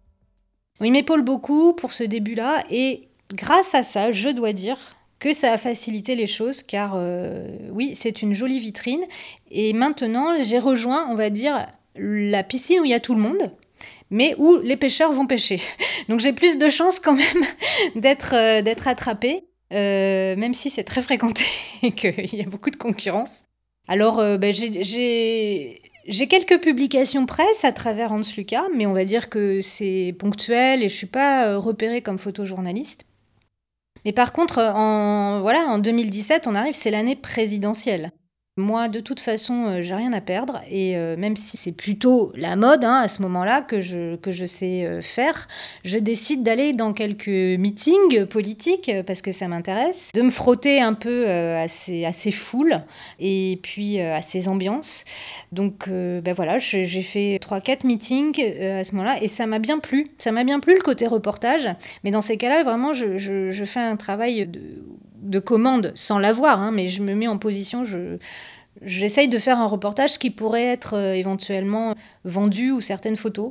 Il m'épaule beaucoup pour ce début-là, et grâce à ça, je dois dire que ça a facilité les choses, car euh, oui, c'est une jolie vitrine, et maintenant, j'ai rejoint, on va dire, la piscine où il y a tout le monde, mais où les pêcheurs vont pêcher. Donc j'ai plus de chances quand même d'être, euh, d'être attrapée, euh, même si c'est très fréquenté et qu'il y a beaucoup de concurrence. Alors, euh, ben, j'ai... j'ai... J'ai quelques publications presse à travers Hans Lucas, mais on va dire que c'est ponctuel et je ne suis pas repérée comme photojournaliste. Mais par contre, en, voilà, en deux mille dix-sept, on arrive, c'est l'année présidentielle. Moi, de toute façon, euh, j'ai rien à perdre. Et euh, même si c'est plutôt la mode hein, à ce moment-là que je, que je sais euh, faire, je décide d'aller dans quelques meetings politiques euh, parce que ça m'intéresse, de me frotter un peu euh, à, ces, à ces foules et puis euh, à ces ambiances. Donc euh, ben voilà, je- j'ai fait trois quatre meetings euh, à ce moment-là et ça m'a bien plu. Ça m'a bien plu le côté reportage. Mais dans ces cas-là, vraiment, je, je, je fais un travail de, de commande sans l'avoir, hein, mais je me mets en position... Je, J'essaye de faire un reportage qui pourrait être euh, éventuellement vendu ou certaines photos.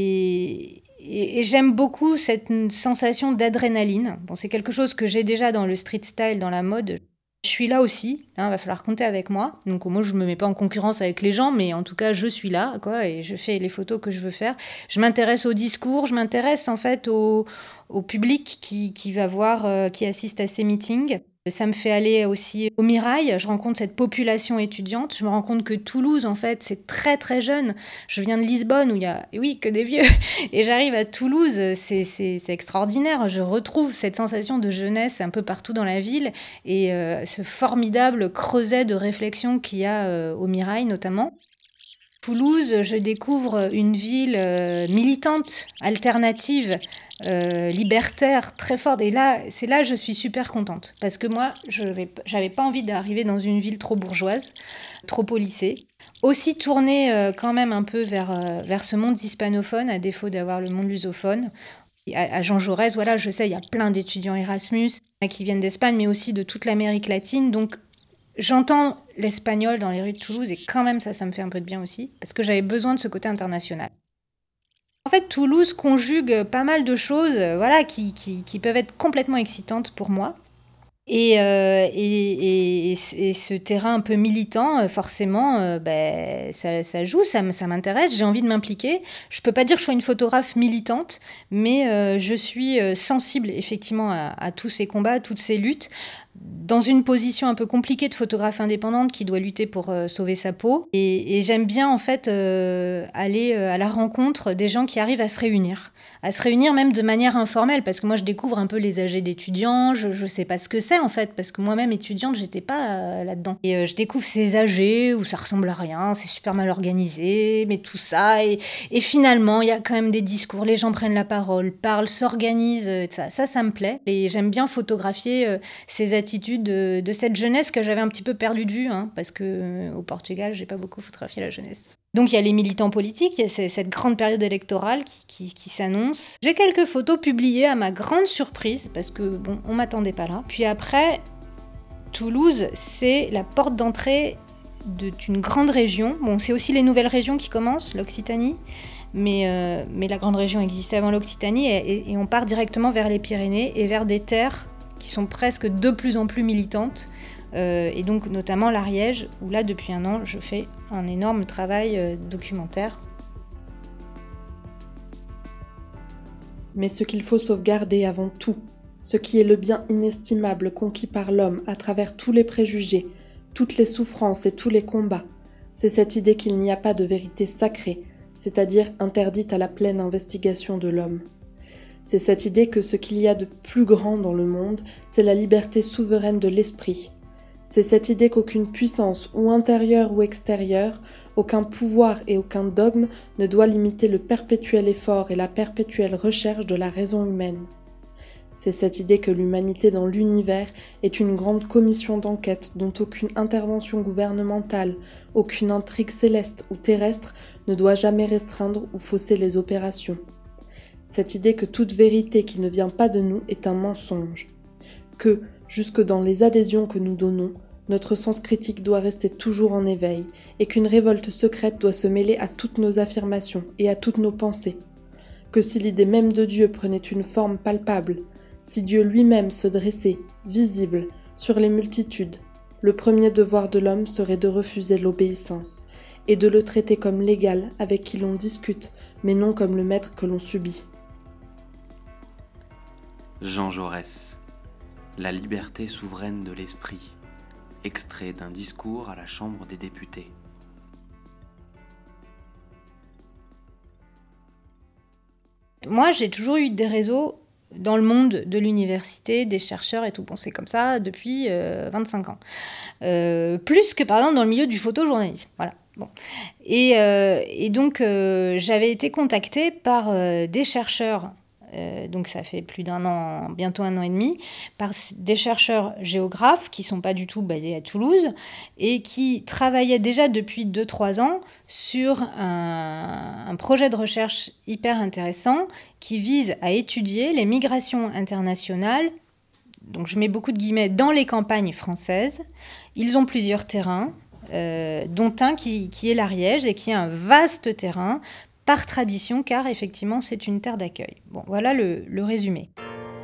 Et, et, et j'aime beaucoup cette sensation d'adrénaline. Bon, c'est quelque chose que j'ai déjà dans le street style, dans la mode. Je suis là aussi, il hein, va falloir compter avec moi. Donc moi, je ne me mets pas en concurrence avec les gens, mais en tout cas, je suis là, quoi, et je fais les photos que je veux faire. Je m'intéresse au discours, je m'intéresse en fait au, au public qui, qui va voir, euh, qui assiste à ces meetings. Ça me fait aller aussi au Mirail, je rencontre cette population étudiante, je me rends compte que Toulouse, en fait, c'est très très jeune. Je viens de Lisbonne où il y a, oui, que des vieux, et j'arrive à Toulouse, c'est, c'est, c'est extraordinaire. Je retrouve cette sensation de jeunesse un peu partout dans la ville, et euh, ce formidable creuset de réflexion qu'il y a euh, au Mirail notamment. Toulouse, je découvre une ville euh, militante, alternative, euh, libertaire, très forte. Et là, c'est là que je suis super contente. Parce que moi, je n'avais pas envie d'arriver dans une ville trop bourgeoise, trop policée. Aussi tournée euh, quand même un peu vers, euh, vers ce monde hispanophone, à défaut d'avoir le monde lusophone. Et à, à Jean Jaurès, voilà, je sais, il y a plein d'étudiants Erasmus qui viennent d'Espagne, mais aussi de toute l'Amérique latine. Donc, j'entends l'espagnol dans les rues de Toulouse et quand même ça, ça me fait un peu de bien aussi parce que j'avais besoin de ce côté international. En fait, Toulouse conjugue pas mal de choses euh, voilà, qui, qui, qui peuvent être complètement excitantes pour moi. Et, euh, et, et, et ce terrain un peu militant, euh, forcément, euh, ben, ça, ça joue, ça, m- ça m'intéresse, j'ai envie de m'impliquer. Je peux pas dire que je sois une photographe militante, mais euh, je suis euh, sensible effectivement à, à tous ces combats, à toutes ces luttes, dans une position un peu compliquée de photographe indépendante qui doit lutter pour euh, sauver sa peau. Et, et j'aime bien en fait euh, aller euh, à la rencontre des gens qui arrivent à se réunir à se réunir même de manière informelle, parce que moi je découvre un peu les A G d'étudiants, je, je sais pas ce que c'est en fait, parce que moi-même étudiante, j'étais pas euh, là-dedans. Et euh, je découvre ces A G où ça ressemble à rien, c'est super mal organisé, mais tout ça, et, et finalement il y a quand même des discours, les gens prennent la parole, parlent, s'organisent, euh, ça, ça, ça me plaît. Et j'aime bien photographier euh, ces attitudes de, de cette jeunesse que j'avais un petit peu perdue de vue, hein, parce que euh, au Portugal, j'ai pas beaucoup photographié la jeunesse. Donc il y a les militants politiques, il y a cette grande période électorale qui, qui, qui s'annonce. J'ai quelques photos publiées à ma grande surprise, parce que bon, on m'attendait pas là. Puis après, Toulouse, c'est la porte d'entrée d'une grande région. Bon, c'est aussi les nouvelles régions qui commencent, l'Occitanie, mais, euh, mais la grande région existait avant l'Occitanie, et, et, et on part directement vers les Pyrénées et vers des terres qui sont presque de plus en plus militantes. Euh, et donc notamment l'Ariège, où là depuis un an je fais un énorme travail euh, documentaire. Mais ce qu'il faut sauvegarder avant tout, ce qui est le bien inestimable conquis par l'homme à travers tous les préjugés, toutes les souffrances et tous les combats, c'est cette idée qu'il n'y a pas de vérité sacrée, c'est-à-dire interdite à la pleine investigation de l'homme. C'est cette idée que ce qu'il y a de plus grand dans le monde, c'est la liberté souveraine de l'esprit. C'est cette idée qu'aucune puissance, ou intérieure ou extérieure, aucun pouvoir et aucun dogme ne doit limiter le perpétuel effort et la perpétuelle recherche de la raison humaine. C'est cette idée que l'humanité dans l'univers est une grande commission d'enquête dont aucune intervention gouvernementale, aucune intrigue céleste ou terrestre ne doit jamais restreindre ou fausser les opérations. Cette idée que toute vérité qui ne vient pas de nous est un mensonge. Que, jusque dans les adhésions que nous donnons, notre sens critique doit rester toujours en éveil, et qu'une révolte secrète doit se mêler à toutes nos affirmations et à toutes nos pensées. Que si l'idée même de Dieu prenait une forme palpable, si Dieu lui-même se dressait, visible, sur les multitudes, le premier devoir de l'homme serait de refuser l'obéissance, et de le traiter comme l'égal avec qui l'on discute, mais non comme le maître que l'on subit. Jean Jaurès, La liberté souveraine de l'esprit, extrait d'un discours à la Chambre des députés. Moi, j'ai toujours eu des réseaux dans le monde de l'université, des chercheurs et tout. Bon, c'est comme ça depuis euh, vingt-cinq ans. Euh, plus que, par exemple, dans le milieu du photojournalisme. Voilà. Bon. Et, euh, et donc, euh, j'avais été contactée par euh, des chercheurs, euh, donc ça fait plus d'un an, bientôt un an et demi, par des chercheurs géographes qui ne sont pas du tout basés à Toulouse et qui travaillaient déjà depuis deux trois ans sur un, un projet de recherche hyper intéressant qui vise à étudier les migrations internationales, donc je mets beaucoup de guillemets, dans les campagnes françaises. Ils ont plusieurs terrains, euh, dont un qui, qui est l'Ariège et qui est un vaste terrain par tradition, car effectivement c'est une terre d'accueil. Bon, voilà le, le résumé.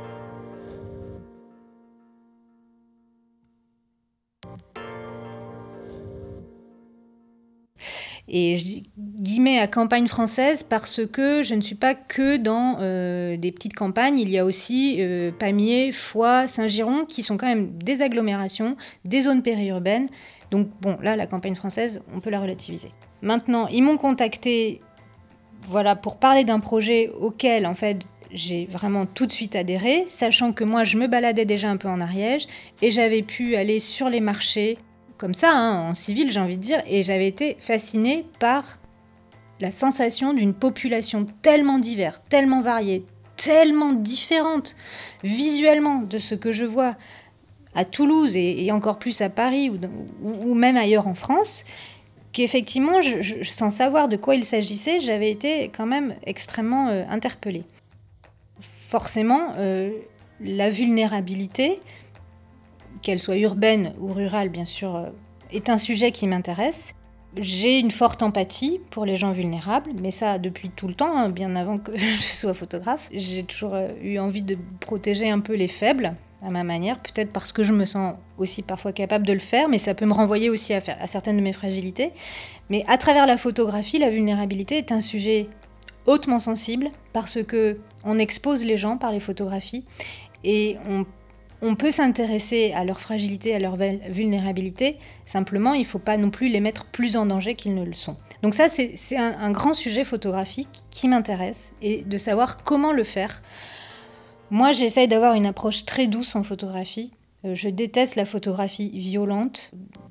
Et je dis guillemets à campagne française parce que je ne suis pas que dans euh, des petites campagnes. Il y a aussi euh, Pamiers, Foix, Saint-Giron qui sont quand même des agglomérations, des zones périurbaines. Donc bon, là, la campagne française, on peut la relativiser. Maintenant, ils m'ont contacté voilà, pour parler d'un projet auquel, en fait, j'ai vraiment tout de suite adhéré, sachant que moi, je me baladais déjà un peu en Ariège et j'avais pu aller sur les marchés comme ça, hein, en civil, j'ai envie de dire, et j'avais été fascinée par la sensation d'une population tellement diverse, tellement variée, tellement différente visuellement de ce que je vois à Toulouse et, et encore plus à Paris ou, ou, ou même ailleurs en France, qu'effectivement, je, je, sans savoir de quoi il s'agissait, j'avais été quand même extrêmement euh, interpellée. Forcément, euh, la vulnérabilité, qu'elle soit urbaine ou rurale, bien sûr, est un sujet qui m'intéresse. J'ai une forte empathie pour les gens vulnérables, mais ça depuis tout le temps, hein, bien avant que je sois photographe. J'ai toujours eu envie de protéger un peu les faibles, à ma manière, peut-être parce que je me sens aussi parfois capable de le faire, mais ça peut me renvoyer aussi à, faire, à certaines de mes fragilités. Mais à travers la photographie, la vulnérabilité est un sujet hautement sensible, parce qu'on expose les gens par les photographies, et on On peut s'intéresser à leur fragilité, à leur vulnérabilité, simplement il ne faut pas non plus les mettre plus en danger qu'ils ne le sont. Donc ça, c'est, c'est un, un grand sujet photographique qui m'intéresse, et de savoir comment le faire. Moi, j'essaye d'avoir une approche très douce en photographie. Euh, je déteste la photographie violente,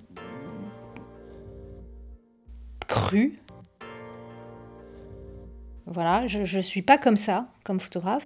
crue. Voilà, je ne suis pas comme ça, comme photographe.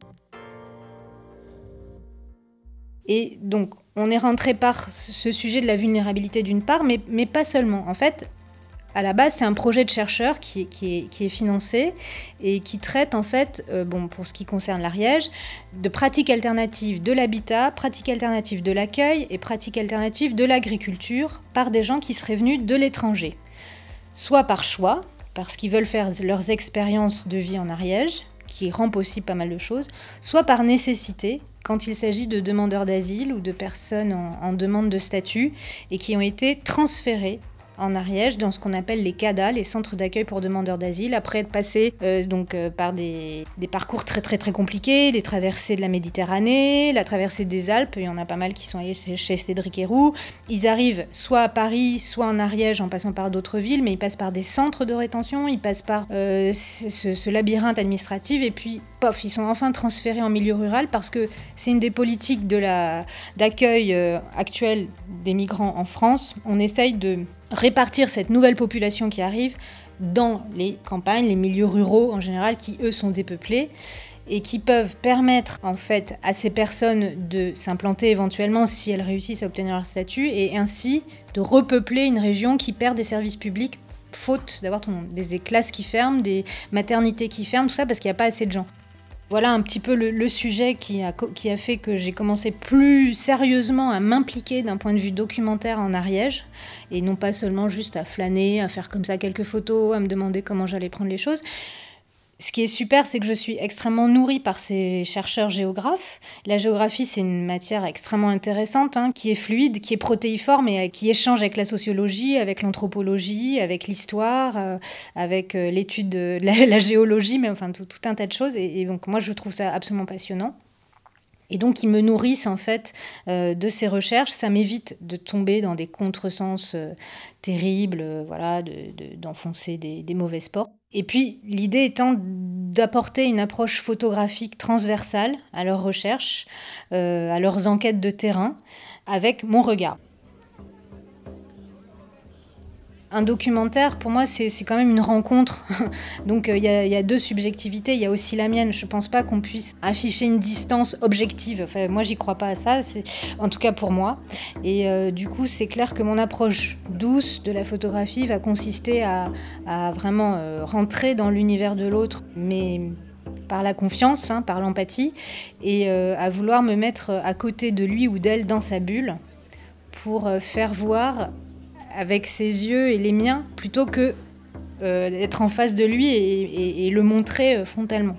Et donc, on est rentré par ce sujet de la vulnérabilité d'une part, mais, mais pas seulement. En fait, à la base, c'est un projet de chercheurs qui est, qui est, qui est financé et qui traite, en fait, euh, bon, pour ce qui concerne l'Ariège, de pratiques alternatives de l'habitat, pratiques alternatives de l'accueil et pratiques alternatives de l'agriculture par des gens qui seraient venus de l'étranger. Soit par choix, parce qu'ils veulent faire leurs expériences de vie en Ariège, qui rend possible pas mal de choses, soit par nécessité, quand il s'agit de demandeurs d'asile ou de personnes en, en demande de statut et qui ont été transférés en Ariège dans ce qu'on appelle les C A D A, les centres d'accueil pour demandeurs d'asile, après être passés euh, donc, euh, par des, des parcours très très très compliqués, des traversées de la Méditerranée, la traversée des Alpes, il y en a pas mal qui sont allés chez Cédric Héroux. Ils arrivent soit à Paris, soit en Ariège en passant par d'autres villes, mais ils passent par des centres de rétention, ils passent par euh, ce, ce labyrinthe administratif et puis pof, ils sont enfin transférés en milieu rural parce que c'est une des politiques de la, d'accueil euh, actuelle des migrants en France. On essaye de répartir cette nouvelle population qui arrive dans les campagnes, les milieux ruraux en général, qui eux sont dépeuplés et qui peuvent permettre en fait à ces personnes de s'implanter éventuellement si elles réussissent à obtenir leur statut et ainsi de repeupler une région qui perd des services publics faute d'avoir tout le monde. Des classes qui ferment, des maternités qui ferment, tout ça parce qu'il n'y a pas assez de gens. Voilà un petit peu le, le sujet qui a, qui a fait que j'ai commencé plus sérieusement à m'impliquer d'un point de vue documentaire en Ariège, et non pas seulement juste à flâner, à faire comme ça quelques photos, à me demander comment j'allais prendre les choses. Ce qui est super, c'est que je suis extrêmement nourrie par ces chercheurs géographes. La géographie, c'est une matière extrêmement intéressante, hein, qui est fluide, qui est protéiforme et qui échange avec la sociologie, avec l'anthropologie, avec l'histoire, euh, avec euh, l'étude de la, la géologie, mais enfin tout, tout un tas de choses. Et, et donc moi, je trouve ça absolument passionnant. Et donc, ils me nourrissent en fait euh, de ces recherches. Ça m'évite de tomber dans des contresens euh, terribles, euh, voilà, de, de, d'enfoncer des, des mauvaises portes. Et puis, l'idée étant d'apporter une approche photographique transversale à leurs recherches, euh, à leurs enquêtes de terrain, avec mon regard. Un documentaire, pour moi, c'est, c'est quand même une rencontre. Donc, il euh, y, y a deux subjectivités. Il y a aussi la mienne. Je ne pense pas qu'on puisse afficher une distance objective. Enfin, moi, j'y crois pas à ça, c'est, en tout cas pour moi. Et euh, du coup, c'est clair que mon approche douce de la photographie va consister à, à vraiment euh, rentrer dans l'univers de l'autre, mais par la confiance, hein, par l'empathie, et euh, à vouloir me mettre à côté de lui ou d'elle dans sa bulle pour euh, faire voir avec ses yeux et les miens, plutôt que euh, d'être en face de lui et, et, et le montrer euh, frontalement.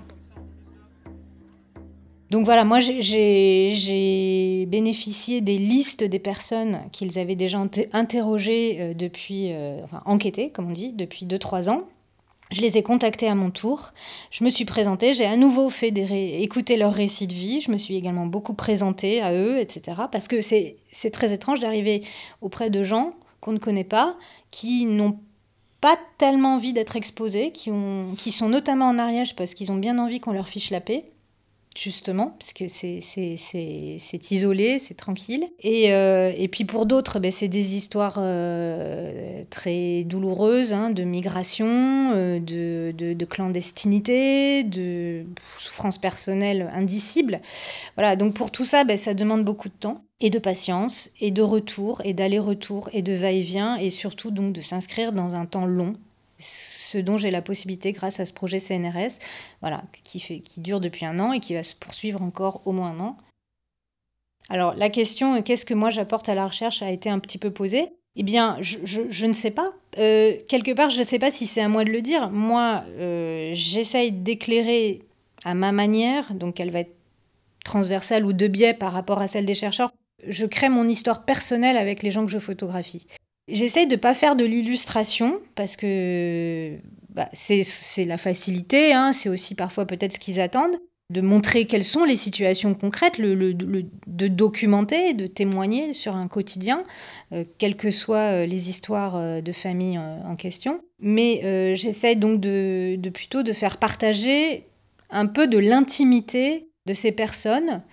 Donc voilà, moi j'ai, j'ai, j'ai bénéficié des listes des personnes qu'ils avaient déjà interrogées euh, depuis, euh, enfin enquêtées, comme on dit, depuis deux trois ans. Je les ai contactés à mon tour, je me suis présentée, j'ai à nouveau fait des ré... écouter leurs récits de vie, je me suis également beaucoup présentée à eux, et cetera. Parce que c'est, c'est très étrange d'arriver auprès de gens qu'on ne connaît pas, qui n'ont pas tellement envie d'être exposés, qui, ont, qui sont notamment en ariège parce qu'ils ont bien envie qu'on leur fiche la paix, justement, parce que c'est, c'est, c'est, c'est isolé, c'est tranquille. Et, euh, et puis pour d'autres, ben, c'est des histoires euh, très douloureuses, hein, de migration, euh, de, de, de clandestinité, de souffrance personnelle indicible. Voilà, donc pour tout ça, ben, ça demande beaucoup de temps, et de patience, et de retour, et d'aller-retour, et de va-et-vient, et surtout donc de s'inscrire dans un temps long. Ce dont j'ai la possibilité grâce à ce projet C N R S, voilà, qui, fait, qui dure depuis un an et qui va se poursuivre encore au moins un an. Alors la question « qu'est-ce que moi j'apporte à la recherche ?» a été un petit peu posée. Eh bien, je, je, je ne sais pas. Euh, quelque part, je ne sais pas si c'est à moi de le dire. Moi, euh, j'essaye d'éclairer à ma manière, donc elle va être transversale ou de biais par rapport à celle des chercheurs. Je crée mon histoire personnelle avec les gens que je photographie. J'essaye de ne pas faire de l'illustration, parce que bah, c'est, c'est la facilité, hein, c'est aussi parfois peut-être ce qu'ils attendent, de montrer quelles sont les situations concrètes, le, le, le, de documenter, de témoigner sur un quotidien, euh, quelles que soient les histoires de famille en, en question. Mais euh, j'essaye donc de, de plutôt de faire partager un peu de l'intimité de ces personnes.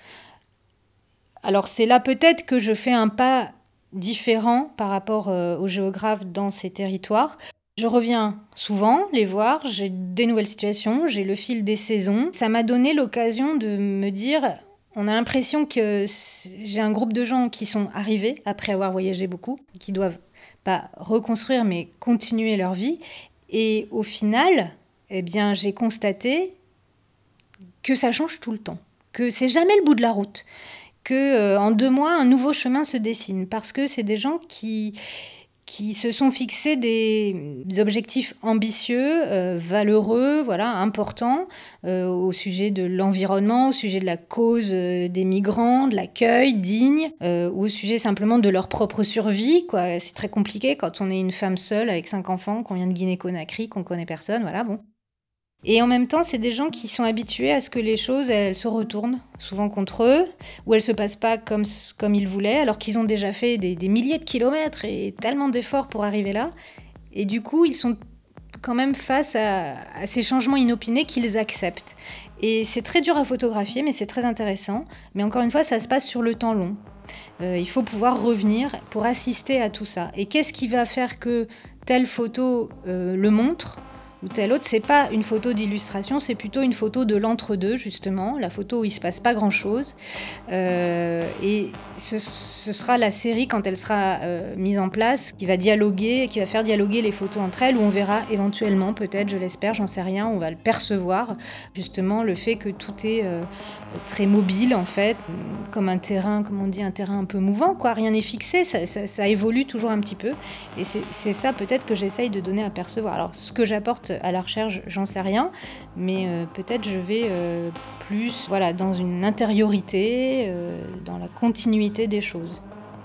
Alors c'est là peut-être que je fais un pas différent par rapport euh, aux géographes dans ces territoires. Je reviens souvent les voir, j'ai des nouvelles situations, j'ai le fil des saisons. Ça m'a donné l'occasion de me dire, on a l'impression que j'ai un groupe de gens qui sont arrivés après avoir voyagé beaucoup, qui doivent pas reconstruire mais continuer leur vie. Et au final, eh bien, j'ai constaté que ça change tout le temps, que c'est jamais le bout de la route. Qu'en euh, deux mois, un nouveau chemin se dessine, parce que c'est des gens qui, qui se sont fixés des, des objectifs ambitieux, euh, valeureux, voilà, importants, euh, au sujet de l'environnement, au sujet de la cause euh, des migrants, de l'accueil digne, euh, ou au sujet simplement de leur propre survie, quoi. C'est très compliqué quand on est une femme seule avec cinq enfants, qu'on vient de Guinée-Conakry, qu'on connaît personne, voilà, bon. Et en même temps, c'est des gens qui sont habitués à ce que les choses, elles se retournent, souvent contre eux, ou elles se passent pas comme, comme ils voulaient, alors qu'ils ont déjà fait des, des milliers de kilomètres et tellement d'efforts pour arriver là. Et du coup, ils sont quand même face à, à ces changements inopinés qu'ils acceptent. Et c'est très dur à photographier, mais c'est très intéressant. Mais encore une fois, ça se passe sur le temps long. Euh, il faut pouvoir revenir pour assister à tout ça. Et qu'est-ce qui va faire que telle photo euh, le montre ou telle autre, c'est pas une photo d'illustration, c'est plutôt une photo de l'entre-deux, justement, la photo où il se passe pas grand-chose. Euh, et ce, ce sera la série, quand elle sera euh, mise en place, qui va dialoguer, qui va faire dialoguer les photos entre elles, où on verra éventuellement, peut-être, je l'espère, j'en sais rien, on va le percevoir, justement, le fait que tout est euh, très mobile, en fait, comme un terrain, comme on dit, un terrain un peu mouvant, quoi, rien n'est fixé, ça, ça, ça évolue toujours un petit peu. Et c'est, c'est ça, peut-être, que j'essaye de donner à percevoir. Alors, ce que j'apporte à la recherche, j'en sais rien, mais euh, peut-être je vais euh, plus voilà, dans une intériorité, euh, dans la continuité des choses.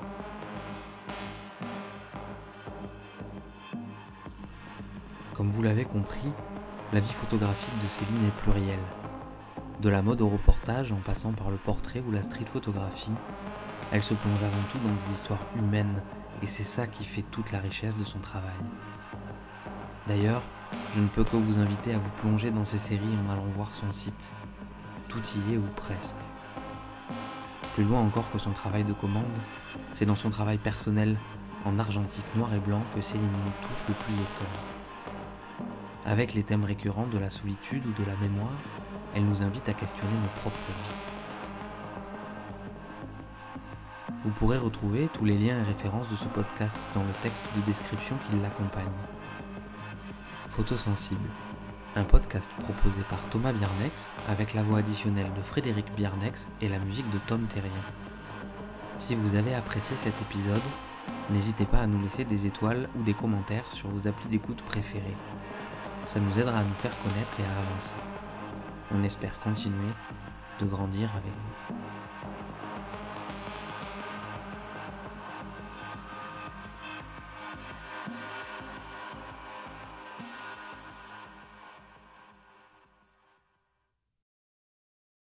Comme vous l'avez compris, la vie photographique de Céline est plurielle. De la mode au reportage, en passant par le portrait ou la street photographie, elle se plonge avant tout dans des histoires humaines, et c'est ça qui fait toute la richesse de son travail. D'ailleurs, Je ne peux que vous inviter à vous plonger dans ces séries en allant voir son site. Tout y est ou presque. Plus loin encore que son travail de commande, c'est dans son travail personnel, en argentique noir et blanc, que Céline nous touche le plus au cœur. Avec les thèmes récurrents de la solitude ou de la mémoire, elle nous invite à questionner nos propres vies. Vous pourrez retrouver tous les liens et références de ce podcast dans le texte de description qui l'accompagne. Photosensible, un podcast proposé par Thomas Biarnex avec la voix additionnelle de Frédéric Biarnex et la musique de Tom Terrien. Si vous avez apprécié cet épisode, n'hésitez pas à nous laisser des étoiles ou des commentaires sur vos applis d'écoute préférés. Ça nous aidera à nous faire connaître et à avancer. On espère continuer de grandir avec vous.